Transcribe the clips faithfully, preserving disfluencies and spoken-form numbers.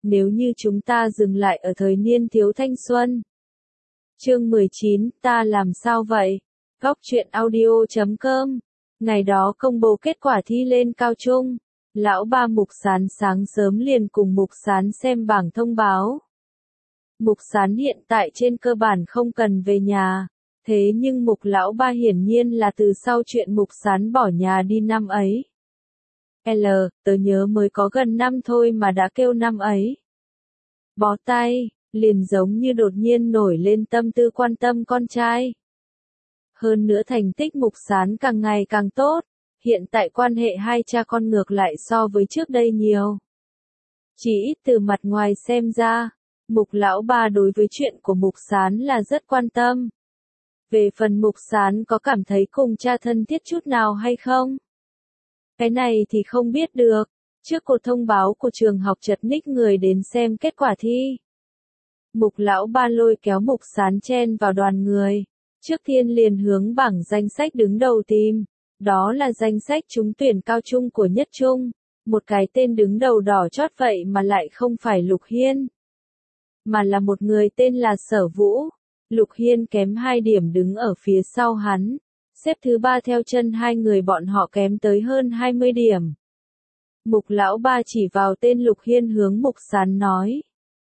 nếu như chúng ta dừng lại ở thời niên thiếu thanh xuân. Chương mười chín, ta làm sao vậy? Góc truyện audio chấm com. Ngày đó công bố kết quả thi lên cao trung. Lão ba Mục Sán sáng sớm liền cùng Mục Sán xem bảng thông báo. Mục Sán hiện tại trên cơ bản không cần về nhà. Thế nhưng Mục lão ba hiển nhiên là từ sau chuyện Mục Sán bỏ nhà đi năm ấy. L, tớ nhớ mới có gần năm thôi mà đã kêu năm ấy. Bó tay, liền giống như đột nhiên nổi lên tâm tư quan tâm con trai. Hơn nữa thành tích Mục Sán càng ngày càng tốt, hiện tại quan hệ hai cha con ngược lại so với trước đây nhiều. Chỉ ít từ mặt ngoài xem ra, Mục lão ba đối với chuyện của Mục Sán là rất quan tâm. Về phần Mục Sán có cảm thấy cùng cha thân thiết chút nào hay không? Cái này thì không biết được. Trước cuộc thông báo của trường học chật ních người đến xem kết quả thi. Mục lão ba lôi kéo Mục Sán chen vào đoàn người. Trước tiên liền hướng bảng danh sách đứng đầu tìm. Đó là danh sách trúng tuyển cao trung của Nhất Trung. Một cái tên đứng đầu đỏ chót vậy mà lại không phải Lục Hiên. Mà là một người tên là Sở Vũ. Lục Hiên kém hai điểm đứng ở phía sau hắn. Xếp thứ ba theo chân hai người bọn họ kém tới hơn hai mươi điểm. Mục lão ba chỉ vào tên Lục Hiên hướng Mục Sán nói.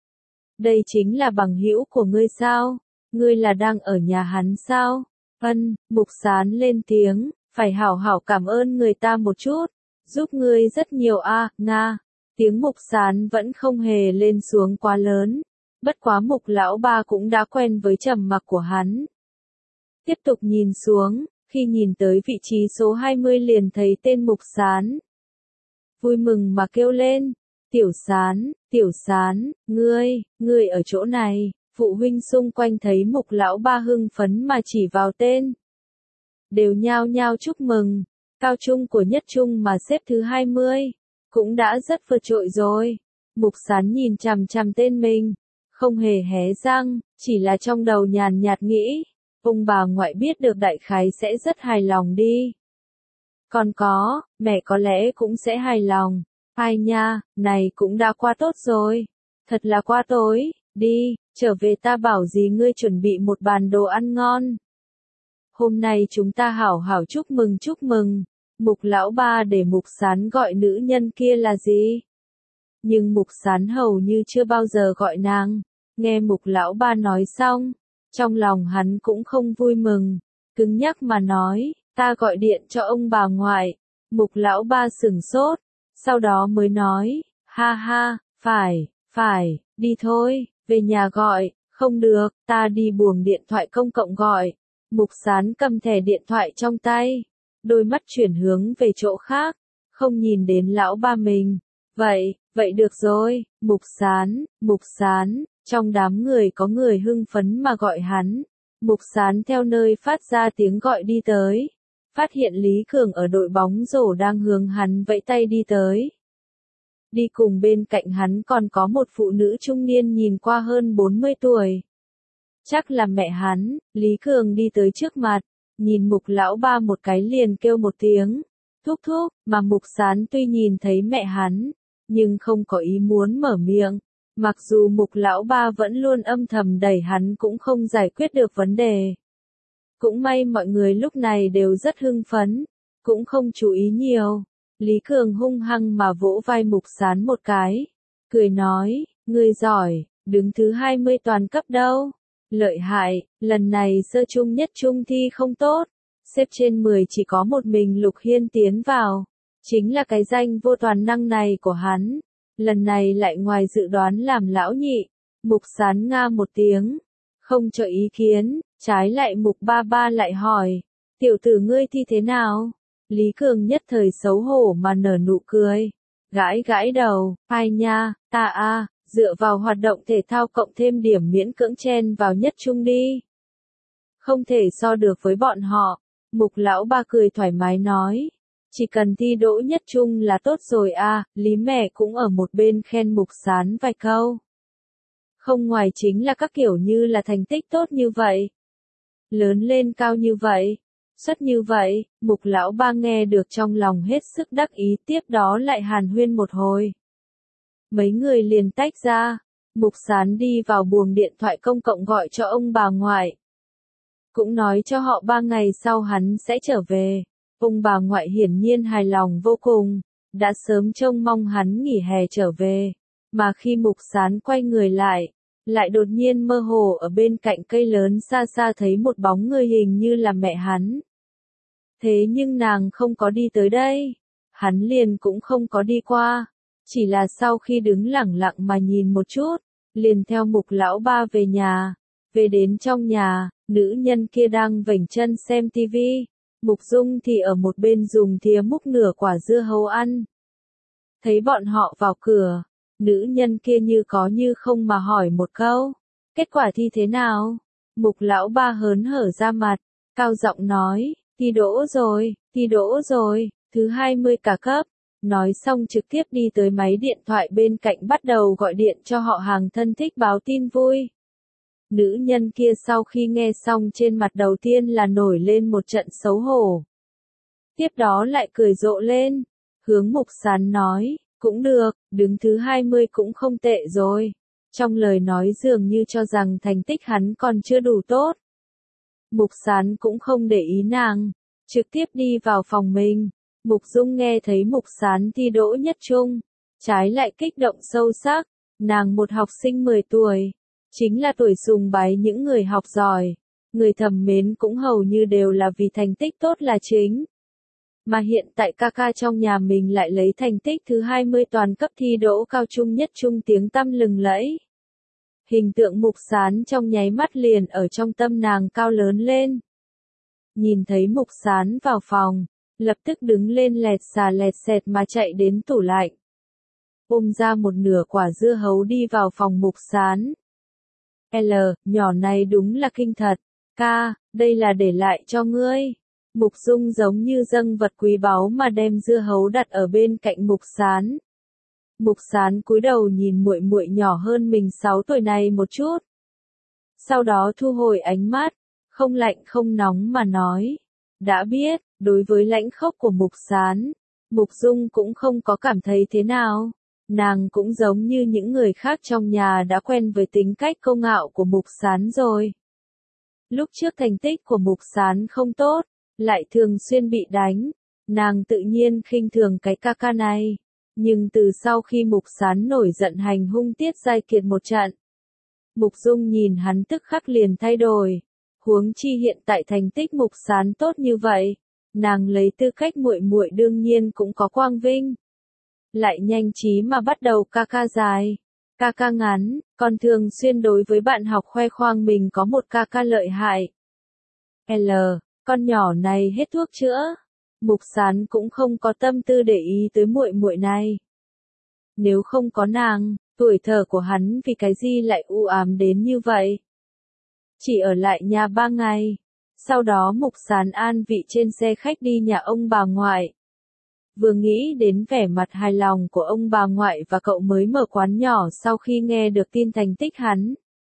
Đây chính là bằng hữu của ngươi sao? Ngươi là đang ở nhà hắn sao? Ân, Mục Sán lên tiếng, phải hảo hảo cảm ơn người ta một chút. Giúp ngươi rất nhiều a, à, Nga. Tiếng Mục Sán vẫn không hề lên xuống quá lớn. Bất quá Mục lão ba cũng đã quen với trầm mặc của hắn. Tiếp tục nhìn xuống, khi nhìn tới vị trí số hai mươi liền thấy tên Mục Sán. Vui mừng mà kêu lên, Tiểu Sán, Tiểu Sán, ngươi, ngươi ở chỗ này. Phụ huynh xung quanh thấy Mục lão ba hưng phấn mà chỉ vào tên. Đều nhao nhao chúc mừng, cao trung của Nhất Trung mà xếp thứ hai mươi, cũng đã rất vượt trội rồi. Mục Sán nhìn chằm chằm tên mình, không hề hé răng, chỉ là trong đầu nhàn nhạt nghĩ, ông bà ngoại biết được đại khái sẽ rất hài lòng đi. Còn có, mẹ có lẽ cũng sẽ hài lòng. Ai nha, này cũng đã qua tốt rồi. Thật là qua tối, đi, trở về ta bảo gì ngươi chuẩn bị một bàn đồ ăn ngon. Hôm nay chúng ta hảo hảo chúc mừng chúc mừng. Mục lão ba để Mục Sán gọi nữ nhân kia là gì? Nhưng Mục Sán hầu như chưa bao giờ gọi nàng. Nghe Mục lão ba nói xong, trong lòng hắn cũng không vui mừng, cứng nhắc mà nói, ta gọi điện cho ông bà ngoại. Mục lão ba sửng sốt, sau đó mới nói, ha ha, phải, phải, đi thôi, về nhà gọi, không được, ta đi buồng điện thoại công cộng gọi. Mục Sán cầm thẻ điện thoại trong tay, đôi mắt chuyển hướng về chỗ khác, không nhìn đến lão ba mình. Vậy, vậy được rồi, Mục Sán, Mục Sán, trong đám người có người hưng phấn mà gọi hắn. Mục Sán theo nơi phát ra tiếng gọi đi tới, phát hiện Lý Cường ở đội bóng rổ đang hướng hắn vẫy tay đi tới. Đi cùng bên cạnh hắn còn có một phụ nữ trung niên nhìn qua hơn bốn mươi tuổi. Chắc là mẹ hắn. Lý Cường đi tới trước mặt, nhìn Mục lão ba một cái liền kêu một tiếng, thúc thúc, mà Mục Sán tuy nhìn thấy mẹ hắn, nhưng không có ý muốn mở miệng. Mặc dù Mục lão ba vẫn luôn âm thầm đẩy hắn cũng không giải quyết được vấn đề. Cũng may mọi người lúc này đều rất hưng phấn, cũng không chú ý nhiều. Lý Cường hung hăng mà vỗ vai Mục Sán một cái, cười nói, ngươi giỏi, đứng thứ hai mươi toàn cấp đâu. Lợi hại, lần này sơ trung Nhất Trung thi không tốt, xếp trên mười chỉ có một mình Lục Hiên tiến vào, chính là cái danh vô toàn năng này của hắn, lần này lại ngoài dự đoán làm lão nhị. Mục Sán nga một tiếng, không cho ý kiến, trái lại Mục ba ba lại hỏi, tiểu tử ngươi thi thế nào? Lý Cường nhất thời xấu hổ mà nở nụ cười, gãi gãi đầu, ai nha, ta a. Dựa vào hoạt động thể thao cộng thêm điểm miễn cưỡng chen vào Nhất Trung đi. Không thể so được với bọn họ. Mục lão ba cười thoải mái nói. Chỉ cần thi đỗ Nhất Trung là tốt rồi à, Lý mẹ cũng ở một bên khen Mục Sán vài câu. Không ngoài chính là các kiểu như là thành tích tốt như vậy. Lớn lên cao như vậy. Xuất như vậy, Mục lão ba nghe được trong lòng hết sức đắc ý, tiếp đó lại hàn huyên một hồi. mấy người liền tách ra. Mục Sán đi vào buồng điện thoại công cộng gọi cho ông bà ngoại. Cũng nói cho họ ba ngày sau hắn sẽ trở về. Ông bà ngoại hiển nhiên hài lòng vô cùng, đã sớm trông mong hắn nghỉ hè trở về. Mà khi Mục Sán quay người lại, lại đột nhiên mơ hồ ở bên cạnh cây lớn xa xa thấy một bóng người hình như là mẹ hắn. Thế nhưng nàng không có đi tới đây. Hắn liền cũng không có đi qua. Chỉ là sau khi đứng lẳng lặng mà nhìn một chút, liền theo Mục lão ba về nhà. Về đến trong nhà, nữ nhân kia đang vểnh chân xem tivi. Mục Dung thì ở một bên dùng thìa múc nửa quả dưa hấu ăn. Thấy bọn họ vào cửa, nữ nhân kia như có như không mà hỏi một câu. Kết quả thi thế nào? Mục lão ba hớn hở ra mặt, cao giọng nói, thi đỗ rồi, thi đỗ rồi, thứ hai mươi cả cấp. Nói xong trực tiếp đi tới máy điện thoại bên cạnh bắt đầu gọi điện cho họ hàng thân thích báo tin vui. Nữ nhân kia sau khi nghe xong trên mặt đầu tiên là nổi lên một trận xấu hổ. Tiếp đó lại cười rộ lên. Hướng Mục Sán nói, cũng được, đứng thứ hai mươi cũng không tệ rồi. Trong lời nói dường như cho rằng thành tích hắn còn chưa đủ tốt. Mục Sán cũng không để ý nàng, trực tiếp đi vào phòng mình. Mục Dung nghe thấy Mục Sán thi đỗ nhất trung, trái lại kích động sâu sắc. Nàng một học sinh mười tuổi, chính là tuổi sùng bái những người học giỏi, người thầm mến cũng hầu như đều là vì thành tích tốt là chính. Mà hiện tại ca ca trong nhà mình lại lấy thành tích thứ hai mươi toàn cấp thi đỗ cao trung nhất trung tiếng tăm lừng lẫy. Hình tượng Mục Sán trong nháy mắt liền ở trong tâm nàng cao lớn lên. Nhìn thấy Mục Sán vào phòng, lập tức đứng lên lẹt xà lẹt xẹt mà chạy đến tủ lạnh. Ôm ra một nửa quả dưa hấu đi vào phòng Mục Sán. L, nhỏ này đúng là kinh thật. Ca, đây là để lại cho ngươi. Mục Dung giống như dâng vật quý báu mà đem dưa hấu đặt ở bên cạnh Mục Sán. Mục Sán cúi đầu nhìn muội muội nhỏ hơn mình sáu tuổi này một chút. Sau đó thu hồi ánh mắt, không lạnh không nóng mà nói. Đã biết, đối với lãnh khốc của Mục Sán, Mục Dung cũng không có cảm thấy thế nào. Nàng cũng giống như những người khác trong nhà đã quen với tính cách kiêu ngạo của Mục Sán rồi. Lúc trước thành tích của Mục Sán không tốt, lại thường xuyên bị đánh, nàng tự nhiên khinh thường cái ca ca này. Nhưng từ sau khi Mục Sán nổi giận hành hung Tiết Giai Kiệt một trận, Mục Dung nhìn hắn tức khắc liền thay đổi. Huống chi hiện tại thành tích Mục Sán tốt như vậy, nàng lấy tư cách muội muội đương nhiên cũng có quang vinh. Lại nhanh trí mà bắt đầu ca ca dài, ca ca ngắn, còn thường xuyên đối với bạn học khoe khoang mình có một ca ca lợi hại. L, con nhỏ này hết thuốc chữa. Mục Sán cũng không có tâm tư để ý tới muội muội này. Nếu không có nàng, tuổi thơ của hắn vì cái gì lại u ám đến như vậy? Chỉ ở lại nhà ba ngày. Sau đó Mục Sán an vị trên xe khách đi nhà ông bà ngoại. Vừa nghĩ đến vẻ mặt hài lòng của ông bà ngoại và cậu mới mở quán nhỏ sau khi nghe được tin thành tích hắn.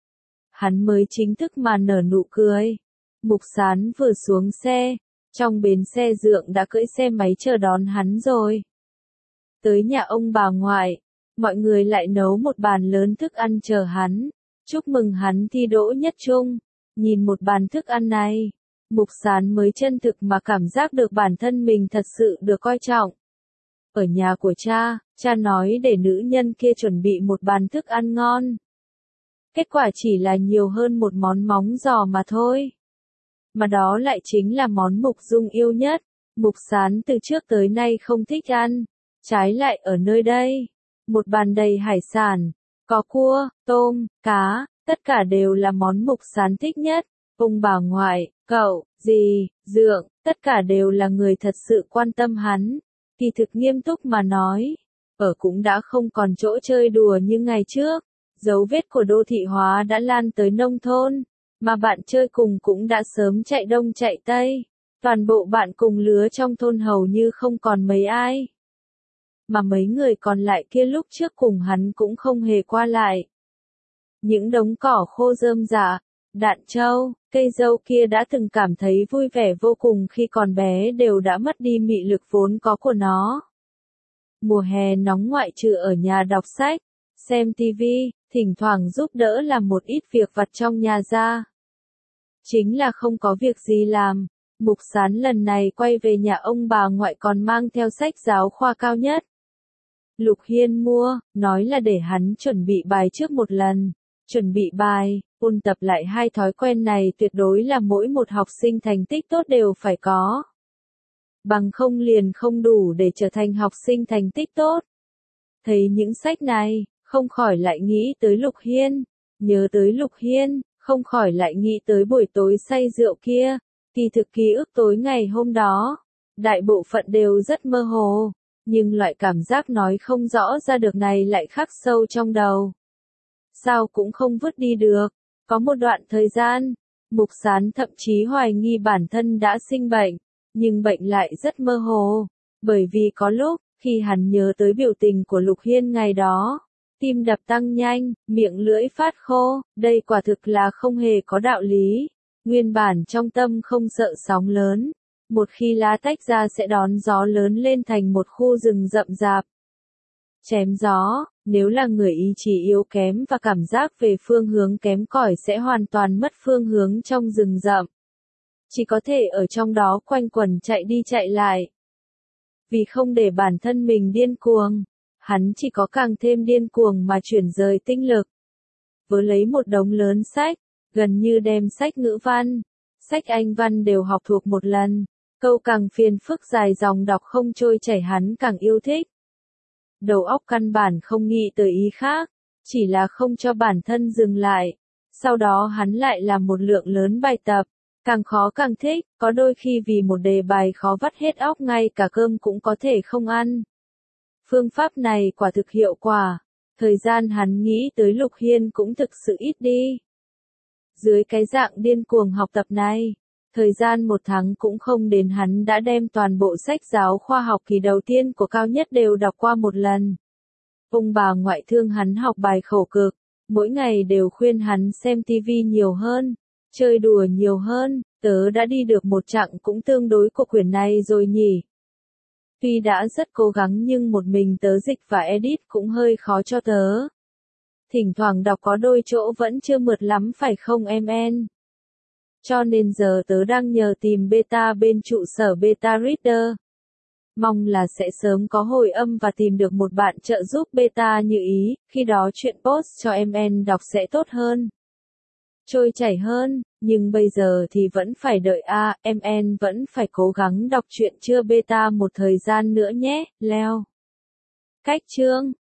Hắn mới chính thức mà nở nụ cười. Mục Sán vừa xuống xe, trong bến xe Dượng đã cưỡi xe máy chờ đón hắn rồi. Tới nhà ông bà ngoại, mọi người lại nấu một bàn lớn thức ăn chờ hắn, chúc mừng hắn thi đỗ nhất trung. Nhìn một bàn thức ăn này, Mục Sán mới chân thực mà cảm giác được bản thân mình thật sự được coi trọng. Ở nhà của cha, cha nói để nữ nhân kia chuẩn bị một bàn thức ăn ngon. Kết quả chỉ là nhiều hơn một món móng giò mà thôi. Mà đó lại chính là món Mục Dung yêu nhất. Mục Sán từ trước tới nay không thích ăn. Trái lại ở nơi đây, một bàn đầy hải sản, có cua, tôm, cá, tất cả đều là món Mục Sán thích nhất. Ông bà ngoại, cậu, dì, Dượng, tất cả đều là người thật sự quan tâm hắn. Kỳ thực nghiêm túc mà nói, ở cũng đã không còn chỗ chơi đùa như ngày trước. Dấu vết của đô thị hóa đã lan tới nông thôn, mà bạn chơi cùng cũng đã sớm chạy đông chạy tây. Toàn bộ bạn cùng lứa trong thôn hầu như không còn mấy ai. Mà mấy người còn lại kia lúc trước cùng hắn cũng không hề qua lại. Những đống cỏ khô rơm rạ, đạn trâu, cây dâu kia đã từng cảm thấy vui vẻ vô cùng khi còn bé đều đã mất đi mị lực vốn có của nó. Mùa hè nóng ngoại trừ ở nhà đọc sách, xem tivi, thỉnh thoảng giúp đỡ làm một ít việc vặt trong nhà ra. Chính là không có việc gì làm, Mục Sán lần này quay về nhà ông bà ngoại còn mang theo sách giáo khoa cao nhất. Lục Hiên mua, nói là để hắn chuẩn bị bài trước một lần. Chuẩn bị bài, ôn tập lại hai thói quen này tuyệt đối là mỗi một học sinh thành tích tốt đều phải có. Bằng không liền không đủ để trở thành học sinh thành tích tốt. Thấy những sách này, không khỏi lại nghĩ tới Lục Hiên. Nhớ tới Lục Hiên, không khỏi lại nghĩ tới buổi tối say rượu kia. Kỳ thực ký ức tối ngày hôm đó, đại bộ phận đều rất mơ hồ. Nhưng loại cảm giác nói không rõ ra được này lại khắc sâu trong đầu. Sao cũng không vứt đi được. Có một đoạn thời gian, Mục Sán thậm chí hoài nghi bản thân đã sinh bệnh, nhưng bệnh lại rất mơ hồ. Bởi vì có lúc, khi hắn nhớ tới biểu tình của Lục Hiên ngày đó, tim đập tăng nhanh, miệng lưỡi phát khô, đây quả thực là không hề có đạo lý. Nguyên bản trong tâm không sợ sóng lớn, một khi lá tách ra sẽ đón gió lớn lên thành một khu rừng rậm rạp. Chém gió, nếu là người ý chí yếu kém và cảm giác về phương hướng kém cỏi sẽ hoàn toàn mất phương hướng trong rừng rậm. Chỉ có thể ở trong đó quanh quẩn chạy đi chạy lại. Vì không để bản thân mình điên cuồng, hắn chỉ có càng thêm điên cuồng mà chuyển rời tinh lực. Với lấy một đống lớn sách, gần như đem sách ngữ văn, sách Anh văn đều học thuộc một lần, câu càng phiền phức dài dòng đọc không trôi chảy hắn càng yêu thích. Đầu óc căn bản không nghĩ tới ý khác, chỉ là không cho bản thân dừng lại. Sau đó hắn lại làm một lượng lớn bài tập, càng khó càng thích, có đôi khi vì một đề bài khó vắt hết óc ngay cả cơm cũng có thể không ăn. Phương pháp này quả thực hiệu quả, thời gian hắn nghĩ tới Lục Hiên cũng thực sự ít đi. Dưới cái dạng điên cuồng học tập này, thời gian một tháng cũng không đến hắn đã đem toàn bộ sách giáo khoa học kỳ đầu tiên của cao nhất đều đọc qua một lần. Ông bà ngoại thương hắn học bài khổ cực, mỗi ngày đều khuyên hắn xem tivi nhiều hơn, chơi đùa nhiều hơn, tớ đã đi được một chặng cũng tương đối của quyển này rồi nhỉ. Tuy đã rất cố gắng nhưng một mình tớ dịch và edit cũng hơi khó cho tớ. Thỉnh thoảng đọc có đôi chỗ vẫn chưa mượt lắm phải không em en? Cho nên giờ tớ đang nhờ tìm beta bên trụ sở Beta Reader. Mong là sẽ sớm có hồi âm và tìm được một bạn trợ giúp beta như ý, khi đó chuyện post cho em en đọc sẽ tốt hơn. Trôi chảy hơn, nhưng bây giờ thì vẫn phải đợi a, à, em en vẫn phải cố gắng đọc chuyện chưa beta một thời gian nữa nhé, leo. Cách chương